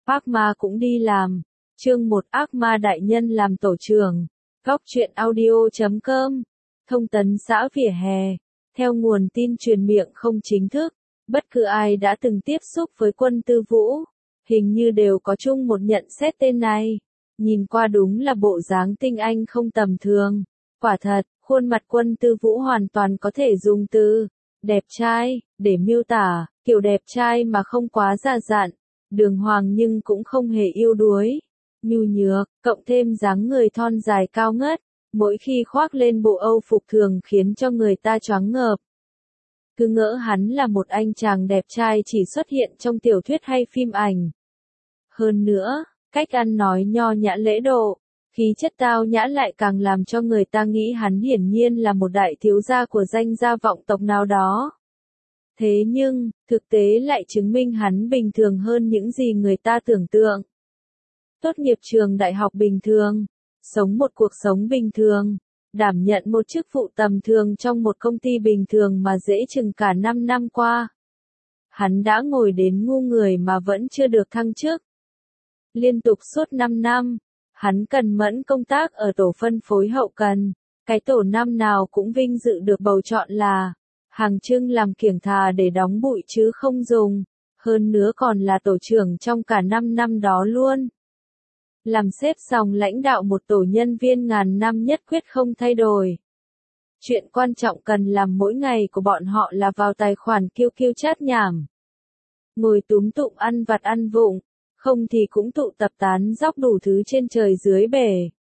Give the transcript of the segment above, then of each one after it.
Ác ma cũng đi làm. Chương 1 Ác ma đại nhân làm tổ trưởng. Góc truyện audio.com. Thông tấn xã vỉa hè. Theo nguồn tin truyền miệng không chính thức, bất cứ ai đã từng tiếp xúc với Quân Tư Vũ, hình như đều có chung một nhận xét tên này. Nhìn qua đúng là bộ dáng tinh anh không tầm thường. Quả thật, khuôn mặt Quân Tư Vũ hoàn toàn có thể dùng từ đẹp trai để miêu tả, kiểu đẹp trai mà không quá già dặn, đường hoàng nhưng cũng không hề yếu đuối, nhu nhược, cộng thêm dáng người thon dài cao ngất, mỗi khi khoác lên bộ Âu phục thường khiến cho người ta choáng ngợp. Cứ ngỡ hắn là một anh chàng đẹp trai chỉ xuất hiện trong tiểu thuyết hay phim ảnh. Hơn nữa, cách ăn nói nho nhã lễ độ, khí chất tao nhã lại càng làm cho người ta nghĩ hắn hiển nhiên là một đại thiếu gia của danh gia vọng tộc nào đó. Thế nhưng, thực tế lại chứng minh hắn bình thường hơn những gì người ta tưởng tượng. Tốt nghiệp trường đại học bình thường, sống một cuộc sống bình thường, đảm nhận một chức vụ tầm thường trong một công ty bình thường mà dễ chừng cả 5 năm qua. Hắn đã ngồi đến ngu người mà vẫn chưa được thăng chức. Liên tục suốt 5 năm, hắn cần mẫn công tác ở tổ phân phối hậu cần, cái tổ năm nào cũng vinh dự được bầu chọn là hàng trưng làm kiểng thà để đóng bụi chứ không dùng, hơn nữa còn là tổ trưởng trong cả 5 năm đó luôn. Làm sếp dòng lãnh đạo một tổ nhân viên ngàn năm nhất quyết không thay đổi. Chuyện quan trọng cần làm mỗi ngày của bọn họ là vào tài khoản QQ chat nhảm. Ngồi túm tụm ăn vặt ăn vụng, không thì cũng tụ tập tán dóc đủ thứ trên trời dưới bể.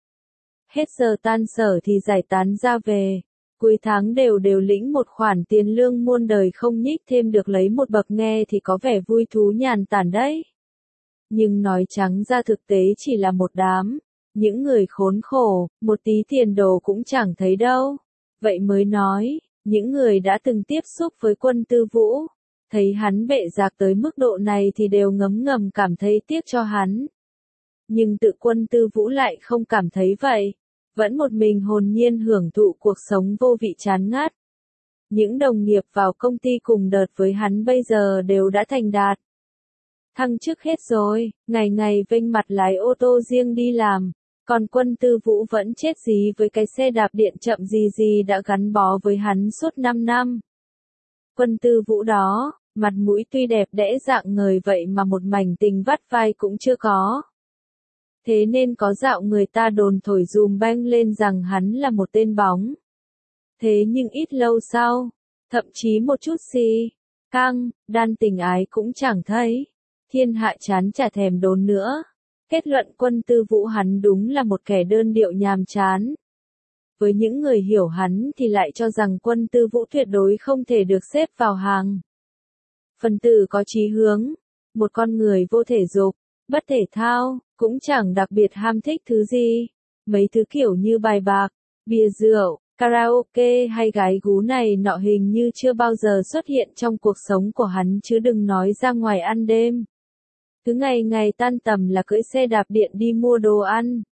Hết giờ tan sở thì giải tán ra về. Cuối tháng đều lĩnh một khoản tiền lương muôn đời không nhích thêm được lấy một bậc, nghe thì có vẻ vui thú nhàn tản đấy. Nhưng nói trắng ra thực tế chỉ là một đám, những người khốn khổ, một tí tiền đồ cũng chẳng thấy đâu. Vậy mới nói, những người đã từng tiếp xúc với Quân Tư Vũ, thấy hắn bệ rạc tới mức độ này thì đều ngấm ngầm cảm thấy tiếc cho hắn. Nhưng tự Quân Tư Vũ lại không cảm thấy vậy. Vẫn một mình hồn nhiên hưởng thụ cuộc sống vô vị chán ngắt. Những đồng nghiệp vào công ty cùng đợt với hắn bây giờ đều đã thành đạt. Thăng chức hết rồi, ngày ngày vênh mặt lái ô tô riêng đi làm, còn Quân Tư Vũ vẫn chết dí với cái xe đạp điện chậm gì đã gắn bó với hắn suốt 5 năm. Quân Tư Vũ đó, mặt mũi tuy đẹp đẽ dạng người vậy mà một mảnh tình vắt vai cũng chưa có. Thế nên có dạo người ta đồn thổi dùm beng lên rằng hắn là một tên bóng. Thế nhưng ít lâu sau, thậm chí một chút căng, đan tình ái cũng chẳng thấy. Thiên hạ chán chả thèm đồn nữa. Kết luận Quân Tư Vũ hắn đúng là một kẻ đơn điệu nhàm chán. Với những người hiểu hắn thì lại cho rằng Quân Tư Vũ tuyệt đối không thể được xếp vào hàng phần tử có chí hướng, một con người vô thể dục, bất thể thao, cũng chẳng đặc biệt ham thích thứ gì. Mấy thứ kiểu như bài bạc, bia rượu, karaoke hay gái gú này nọ hình như chưa bao giờ xuất hiện trong cuộc sống của hắn chứ đừng nói ra ngoài ăn đêm. Cứ ngày tan tầm là cưỡi xe đạp điện đi mua đồ ăn.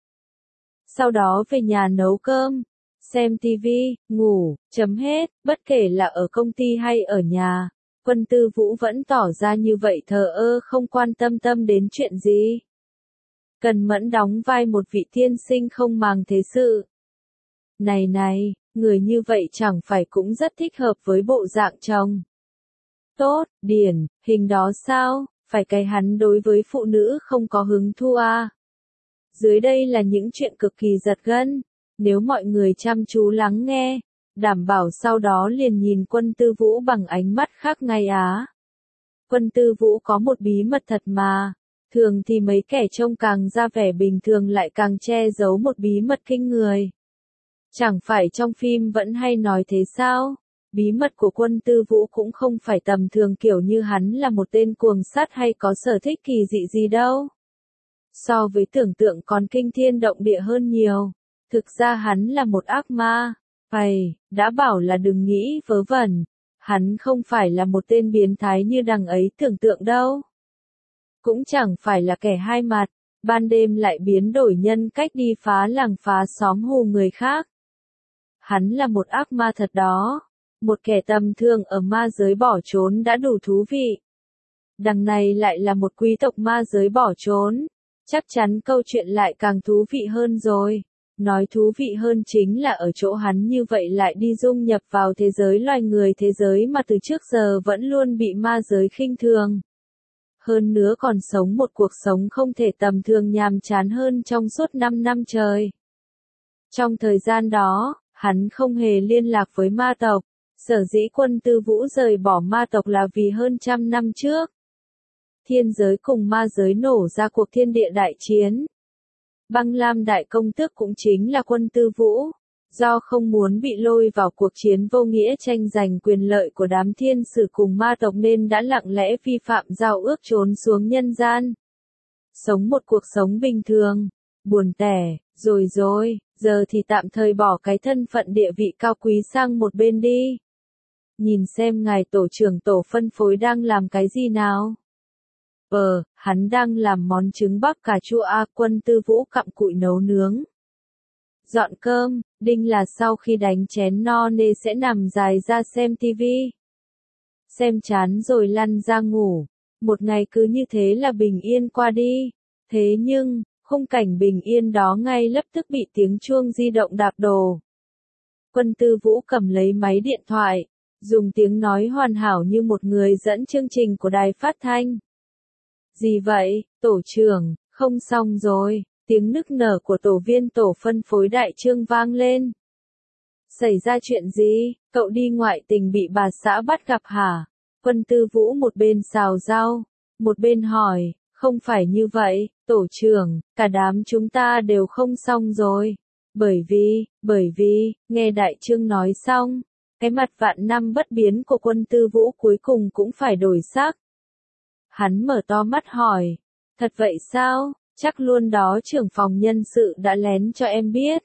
Sau đó về nhà nấu cơm, xem tivi, ngủ, chấm hết, bất kể là ở công ty hay ở nhà. Quân Tư Vũ vẫn tỏ ra như vậy thờ ơ không quan tâm đến chuyện gì. Cần mẫn đóng vai một vị tiên sinh không màng thế sự. Này, người như vậy chẳng phải cũng rất thích hợp với bộ dạng chồng. Tốt, điển, hình đó sao, phải cái hắn đối với phụ nữ không có hứng thú à. Dưới đây là những chuyện cực kỳ giật gân, nếu mọi người chăm chú lắng nghe, đảm bảo sau đó liền nhìn Quân Tư Vũ bằng ánh mắt khác ngay á. Quân Tư Vũ có một bí mật thật mà, thường thì mấy kẻ trông càng ra vẻ bình thường lại càng che giấu một bí mật kinh người. Chẳng phải trong phim vẫn hay nói thế sao? Bí mật của Quân Tư Vũ cũng không phải tầm thường kiểu như hắn là một tên cuồng sát hay có sở thích kỳ dị gì đâu. So với tưởng tượng còn kinh thiên động địa hơn nhiều. Thực ra hắn là một ác ma. Đã bảo là đừng nghĩ vớ vẩn. Hắn không phải là một tên biến thái như đằng ấy tưởng tượng đâu. Cũng chẳng phải là kẻ hai mặt, ban đêm lại biến đổi nhân cách đi phá làng phá xóm hù người khác. Hắn là một ác ma thật đó. Một kẻ tầm thường ở ma giới bỏ trốn đã đủ thú vị. Đằng này lại là một quý tộc ma giới bỏ trốn. Chắc chắn câu chuyện lại càng thú vị hơn rồi. Nói thú vị hơn chính là ở chỗ hắn như vậy lại đi dung nhập vào thế giới loài người, thế giới mà từ trước giờ vẫn luôn bị ma giới khinh thường. Hơn nữa còn sống một cuộc sống không thể tầm thường nhàm chán hơn trong suốt 5 năm trời. Trong thời gian đó, hắn không hề liên lạc với ma tộc. Sở dĩ Quân Tư Vũ rời bỏ ma tộc là vì hơn 100 năm trước, thiên giới cùng ma giới nổ ra cuộc thiên địa đại chiến. Băng Lam Đại Công Tước cũng chính là Quân Tư Vũ. Do không muốn bị lôi vào cuộc chiến vô nghĩa tranh giành quyền lợi của đám thiên sử cùng ma tộc nên đã lặng lẽ vi phạm giao ước trốn xuống nhân gian. Sống một cuộc sống bình thường, buồn tẻ, rồi, giờ thì tạm thời bỏ cái thân phận địa vị cao quý sang một bên đi. Nhìn xem ngài tổ trưởng tổ phân phối đang làm cái gì nào? Hắn đang làm món trứng bắc cà chua a. Quân Tư Vũ cặm cụi nấu nướng. Dọn cơm, Đinh là sau khi đánh chén no nê sẽ nằm dài ra xem tivi. Xem chán rồi lăn ra ngủ. Một ngày cứ như thế là bình yên qua đi. Thế nhưng, khung cảnh bình yên đó ngay lập tức bị tiếng chuông di động đạp đổ. Quân Tư Vũ cầm lấy máy điện thoại, dùng tiếng nói hoàn hảo như một người dẫn chương trình của đài phát thanh. Gì vậy, tổ trưởng, không xong rồi, tiếng nức nở của tổ viên tổ phân phối Đại Trương vang lên. Xảy ra chuyện gì, cậu đi ngoại tình bị bà xã bắt gặp hả? Quân Tư Vũ một bên xào rau, một bên hỏi, không phải như vậy, tổ trưởng, cả đám chúng ta đều không xong rồi. Bởi vì, nghe Đại Trương nói xong, cái mặt vạn năm bất biến của Quân Tư Vũ cuối cùng cũng phải đổi sắc. Hắn mở to mắt hỏi, thật vậy sao, chắc luôn đó trưởng phòng nhân sự đã lén cho em biết.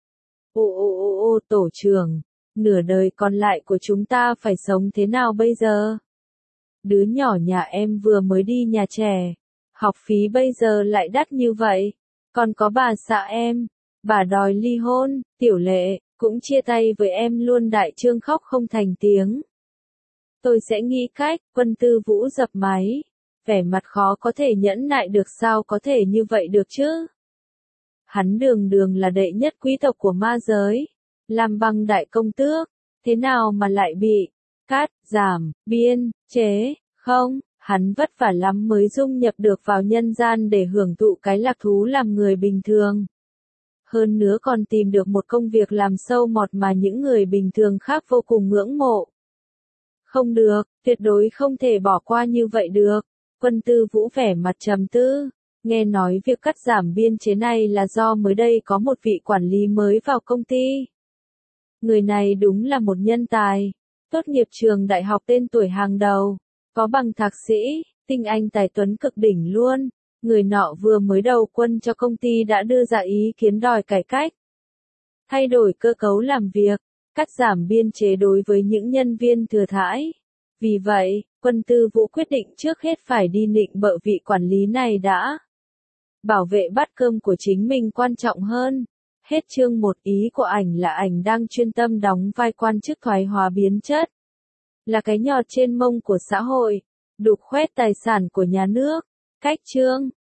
Tổ trưởng, nửa đời còn lại của chúng ta phải sống thế nào bây giờ? Đứa nhỏ nhà em vừa mới đi nhà trẻ, học phí bây giờ lại đắt như vậy, còn có bà xã em, bà đòi ly hôn, Tiểu Lệ, cũng chia tay với em luôn. Đại Trương khóc không thành tiếng. Tôi sẽ nghĩ cách. Quân Tư Vũ dập máy, vẻ mặt khó có thể nhẫn nại được. Sao có thể như vậy được chứ? Hắn đường là đệ nhất quý tộc của ma giới, làm Băng Đại Công Tước, thế nào mà lại bị cắt, giảm, biên, chế, không, hắn vất vả lắm mới dung nhập được vào nhân gian để hưởng thụ cái lạc thú làm người bình thường. Hơn nữa còn tìm được một công việc làm sâu mọt mà những người bình thường khác vô cùng ngưỡng mộ. Không được, tuyệt đối không thể bỏ qua như vậy được. Quân Tư Vũ vẻ mặt trầm tư, nghe nói việc cắt giảm biên chế này là do mới đây có một vị quản lý mới vào công ty. Người này đúng là một nhân tài, tốt nghiệp trường đại học tên tuổi hàng đầu, có bằng thạc sĩ, tinh anh tài tuấn cực đỉnh luôn. Người nọ vừa mới đầu quân cho công ty đã đưa ra ý kiến đòi cải cách, thay đổi cơ cấu làm việc, cắt giảm biên chế đối với những nhân viên thừa thãi. Vì vậy, Quân Tư Vũ quyết định trước hết phải đi nịnh bợ vị quản lý này đã. Bảo vệ bát cơm của chính mình quan trọng hơn. Hết chương 1. Ý của ảnh là ảnh đang chuyên tâm đóng vai quan chức thoái hóa biến chất. Là cái nhọt trên mông của xã hội, đục khoét tài sản của nhà nước. Cách chương